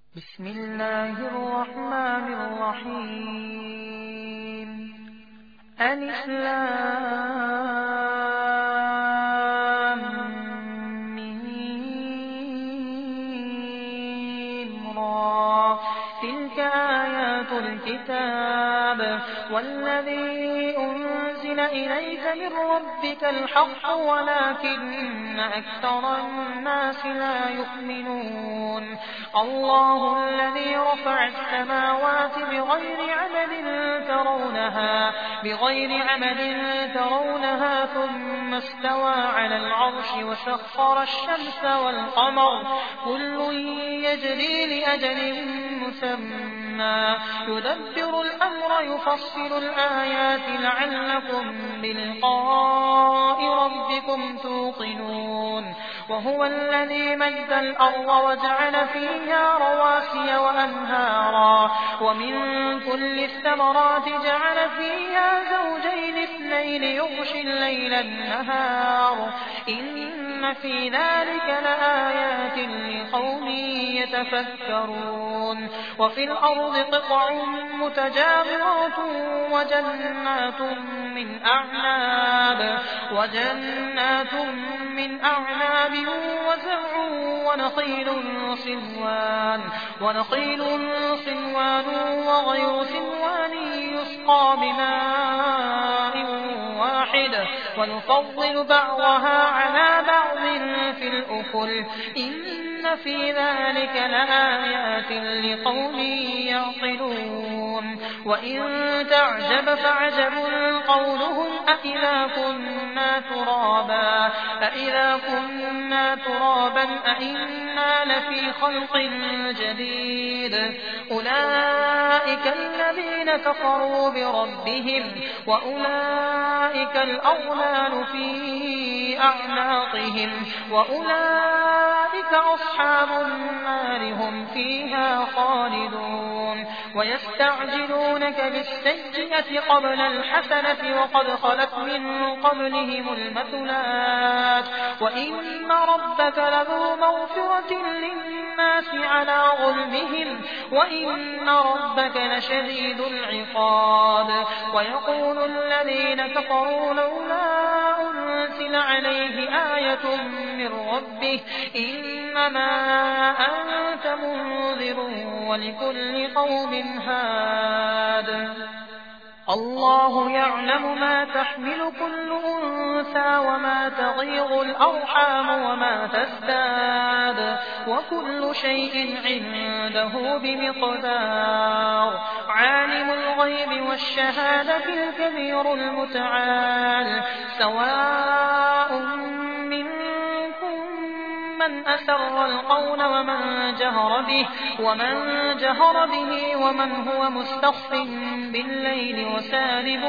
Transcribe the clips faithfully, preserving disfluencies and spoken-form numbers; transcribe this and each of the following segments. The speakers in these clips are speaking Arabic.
بسم الله الرحمن الرحيم ألف لام ميم را تلك آيات الكتاب والذي أنزل إليك من ربك الحق ولكن أكثر الناس لا يؤمنون الله الذي رفع السماوات بغير عمد ترونها بغير عمد ترونها ثم استوى على العرش وسخر الشمس والقمر كل يجري لأجل مسمى يدبر الأمر يفصل الآيات لعلكم بلقاء ربكم توقنون وهو الذي مد الأرض وجعل فيها رواسي وأنهارا ومن كل الثمرات جعل فيها زوجين اثنين يغشي الليل النهار إن في ذلك لآيات لقوم يتفكرون وفي الأرض قطع متجاورات وجنات من أعناب وجنات من أعناب وزرع ونخيل صنوان ونخيل صنوان وغير صنوان يسقى بماء واحد ونفضل بعضها على بعض في الأكل إن في ذلك لآيات لقوم يعقلون وإن تعجب فعجب قولهم أإذا كنا ترابا أإذا كنا ترابا أإنا لفي خلق جديد أولئك الذين كفروا بربهم وأولئك الأغلال في أعناقهم وأولئك أصحاب النار هم فيها خالدون ويستعجلونك بالسيئة قبل الحسنة وقد خلت من قبلهم المثلات وإن ربك لذو مغفرة للناس على ظلمهم وإن ربك لشديد العقاب ويقول الذين كفروا لولا أنزل عليه آية من ربه إنما أنت منذر ولكل قوم هاد الله يعلم ما تحمل كل أنثى وما تغيض الأرحام وما تزداد وكل شيء عنده بمقدار عالم الغيب والشهادة الكبير المتعال سواء من أسر القول ومن جهر به ومن جهر به ومن هو مستخف بالليل وسارب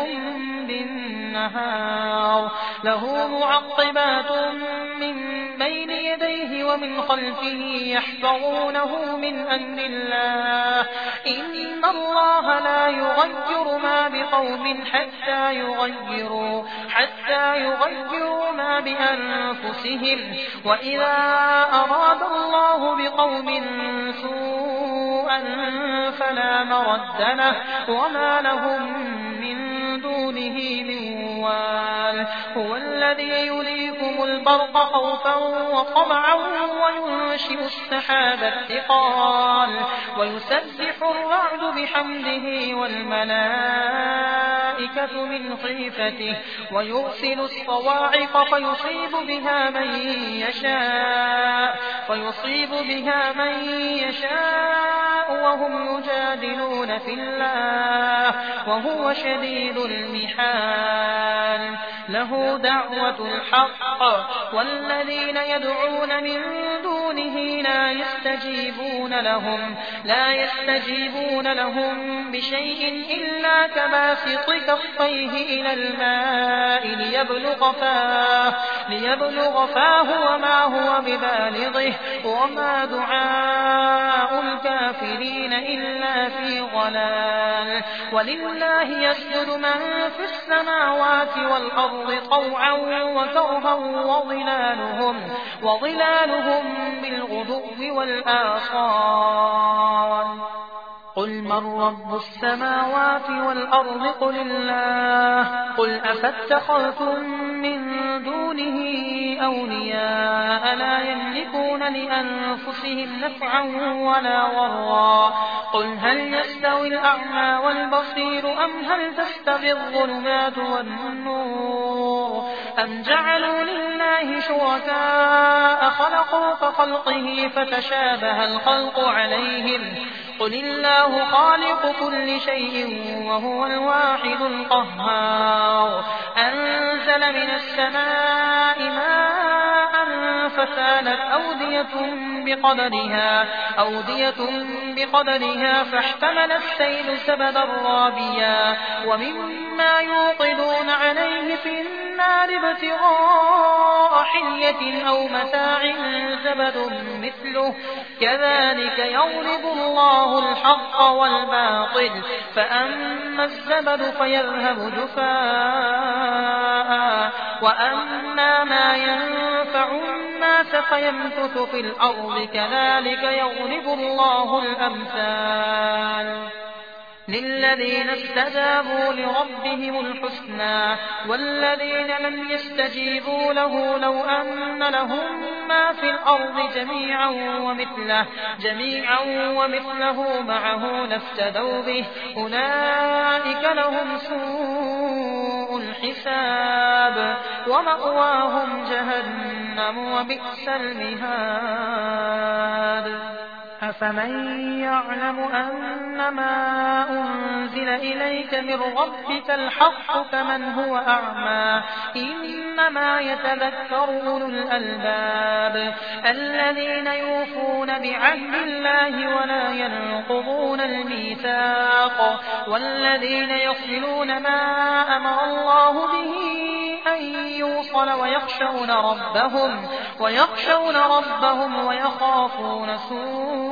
بالنهار له معقبات من بين يديه ومن خلفه يحفظونه من أمر الله إن الله لا يغير ما بقوم حتى يغيروا حتى يغيروا ما بأنفسهم وإذا أراد الله بقوم سوءا فلا مرد له وما لهم من دونه من وال هو الذي يريكم البرق خوفا وطمعا وينشئ السحاب الثقال ويسبح الرعد بحمده والملائكة من خيفته ويرسل الصواعق فيصيب بها من يشاء فيصيب بها من يشاء وهم يجادلون في الله وهو شديد المحال له دعوة الحق والذين يدعون من دونه لا يستجيبون لهم لا يستجيبون لهم بشيء إلا كباسط كفيه إلى الماء ليبلغ فاه ليبلغ فاه وما هو ببالغه وما دعاء الكافرين إلا في ضلال ولله يسجد من في السماوات والأرض طوعا وكرها وظلالهم, وظلالهم بالغدو والآصال قل من رب السماوات والأرض قل الله قل أفاتخذتم من دونه أولياء لا يملكون لأنفسهم نفعا ولا ضرا قل هل يستوي الأعمى والبصير أم هل تستوي الظلمات والنور أم جعلوا لله شركاء خلقوا كخلقه فتشابه الخلق عليهم قل الله خالق كل شيء وهو الواحد القهار أنزل من السماء ماء فسالت أودية بقدرها, أودية بقدرها فاحتمل السيل سببا رابيا ومما يوقدون عليه في النار ابتغاء حلية أو متاع زبد مثله كذلك يضرب الله الحق والباطل فأما الزبد فيذهب جفاء وأما ما ينفع الناس فيمكث في الأرض كذلك يضرب الله الأمثال للذين استجابوا لربهم الحسنى والذين لم يستجيبوا له لو أن لهم ما في الأرض جميعا ومثله, جميعا ومثله معه لافتدوا به أولئك لهم سوء الحساب ومأواهم جهنم وبئس المهاد أفمن يعلم أنما أنزل إليك من ربك الحق كمن هو أعمى إنما يتذكر أولو الألباب الذين يوفون بعهد الله ولا ينقضون الميثاق والذين يصلون ما أمر الله به أن يوصل ويخشون ربهم, ويخشون ربهم ويخافون سوء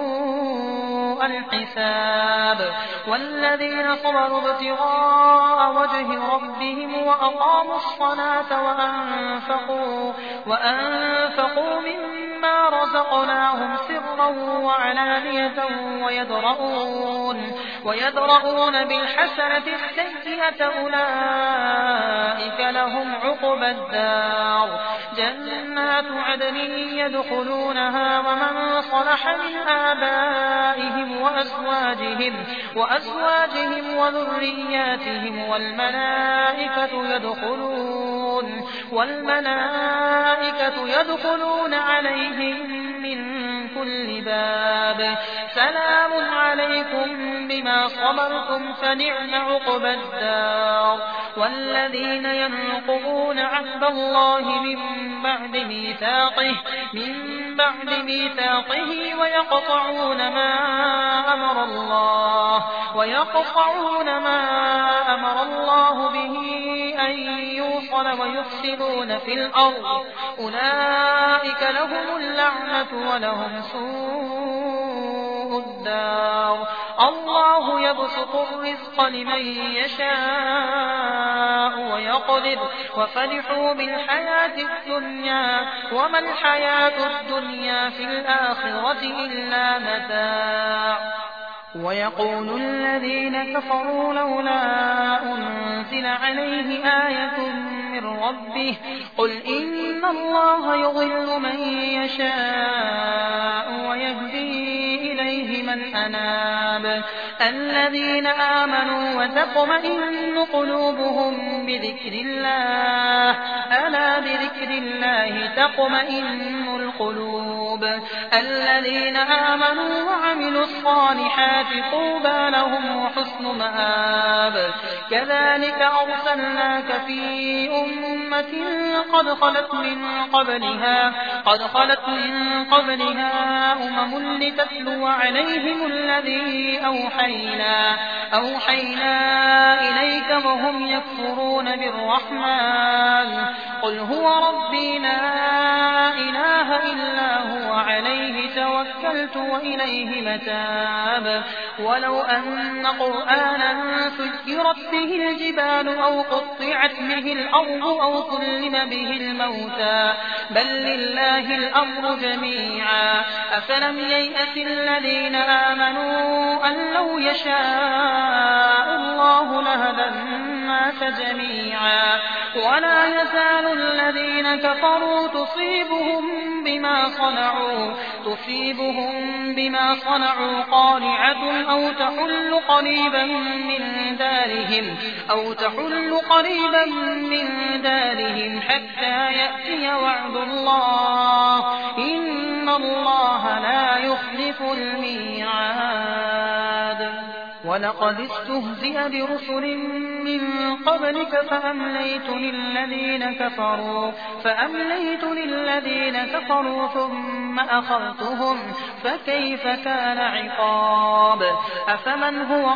الحساب والذين صبروا ابتغاء وجه ربهم وأقاموا الصلاة وأنفقوا, وأنفقوا مما رزقناهم سرا وعلانية ويدرؤون, ويدرؤون بالحسنة السيئة أولئك لهم عقبى الدار جنات عدن يدخلونها ومن صلح من آبائهم وأزواجهم, وأزواجهم وذرياتهم والملائكة يدخلون, والملائكة يدخلون عليهم من كل باب سلام عليكم بما صبرتم فنعم عقبى الدار والذين ينقضون عهد الله من بعد ميثاقه, من بعد ميثاقه ويقطعون ما أمر الله, ويقطعون ما أمر الله به أن يوصل ويفسدون في الأرض أولئك لهم اللعنة ولهم سوء الدار الله يبسط الرزق لمن يشاء ويقدر وفرحوا بالحياة الدنيا وما الحياة الدنيا في الآخرة إلا متاع ويقول الذين كفروا لولا أنزل عليه آية من ربه قل إن الله يضل من يشاء ويهدي إليه من أناب الذين آمنوا وتطمئن قلوبهم بذكر الله ألا بذكر الله تطمئن القلوب الذين آمنوا وعملوا الصالحات طوبى لهم وحسن مآب كذلك أرسلناك في أمة قد خلت من قبلها قد خلت من قبلها أمم لتتلو عليهم الذي أوحينا أوحينا إليك وهم يكفرون بالرحمن قل هو ربي لا إله إلا هو عليه توكلت وإليه متاب ولو أن قرآنا سيرت به الجبال أو قطعت به الأرض أو كلم به الموتى بل لله الأمر جميعا أفلم ييأس الذين آمنوا أن لو لو يشاء الله لهدى الناس جميعا ولا يزال الذين كفروا تصيبهم بما صنعوا تصيبهم بما صنعوا قارعة أو تحل قريبا من دارهم أو تحل قريبا من دارهم حتى يأتي وعد الله إن الله لا يخلف الميعاد. ولقد استهزئ برسل من قبلك فأمليت للذين كفروا فأمليت للذين كفروا ثم أخذتهم فكيف كان عقاب. أفمن هو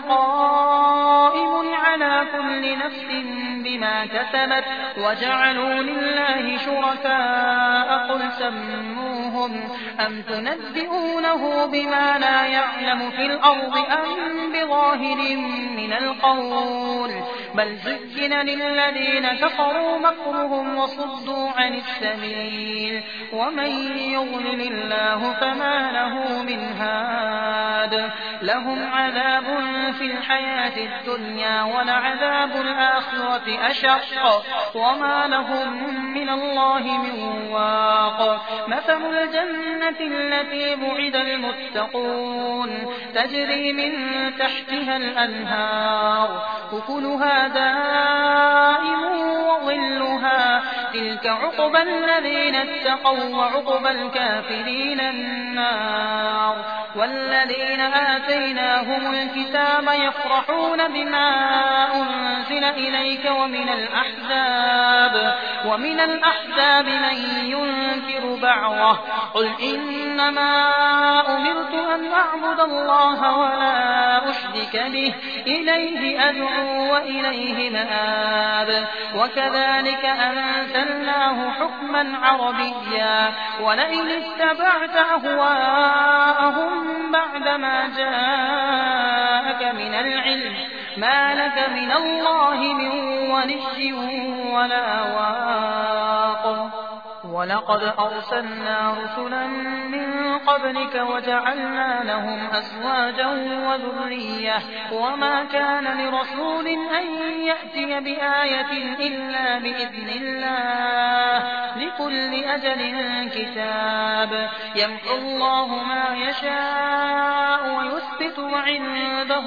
قائم على كل نفس بما كسبت وجعلوا لله شركاء قل سموهم أم تنبئونه بما لا يعلم في الأرض أم بظاهر من القول بل زين للذين كفروا مكرهم وصدوا عن السبيل ومن يضلل الله فما له من هاد. لهم عذاب في الحياة الدنيا ولعذاب الآخرة أشق وما لهم من الله من واق. مثل الجنة التي بعد المتقون تجري من تحتها الأنهار أكلها دائم وظلها تلك عقبى الذين اتقوا وعقبى الكافرين النار. والذين آتيناهم الكتاب يفرحون بما أنزل إليك ومن الأحزاب ومن الأحزاب من ينكر بعضه قل إنما أمرت أن أعبد الله ولا أشرك به إليه أدعو وإليه مآب. وكذلك أنزلناه حكما عربيا ولئن اتبعت أهواءهم بعدما جاءك من العلم ما لك من الله من ولي ولا واق. ولقد أرسلنا رسلا من قبلك وجعلنا لهم أزواجا وذرية وما كان لرسول أن يأتي بآية إلا بإذن الله لكل أجل كتاب. يمحو الله ما يشاء ويثبت وعنده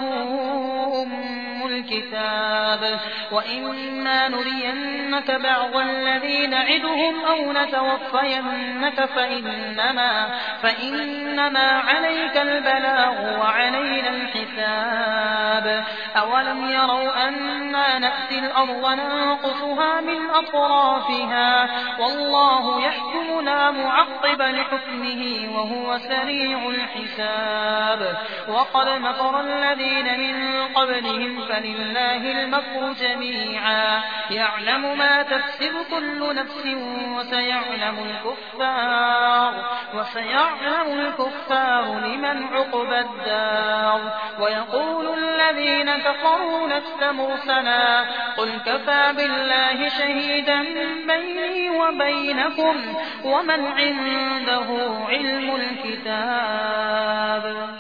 أم الكتاب. وإما نرينك بعض الذي نعدهم أو نتوفينك فإنما, فإنما عليك البلاغ وعلينا الحساب. أولم يروا أنا نأتي الأرض ننقصها من أطرافها والله يحكم لا معقب لحكمه وهو سريع الحساب. وقد مكر الذين من قبلهم فلله المكر جميعا يعلم ما تكسب كل نفس وسيعلم الكفار وسيعلم الكفار لمن عقبى الدار. ويقول الذين كفروا لست مرسلا قل كفى بالله شهيدا بيني وبينكم ومن عنده علم الكتاب.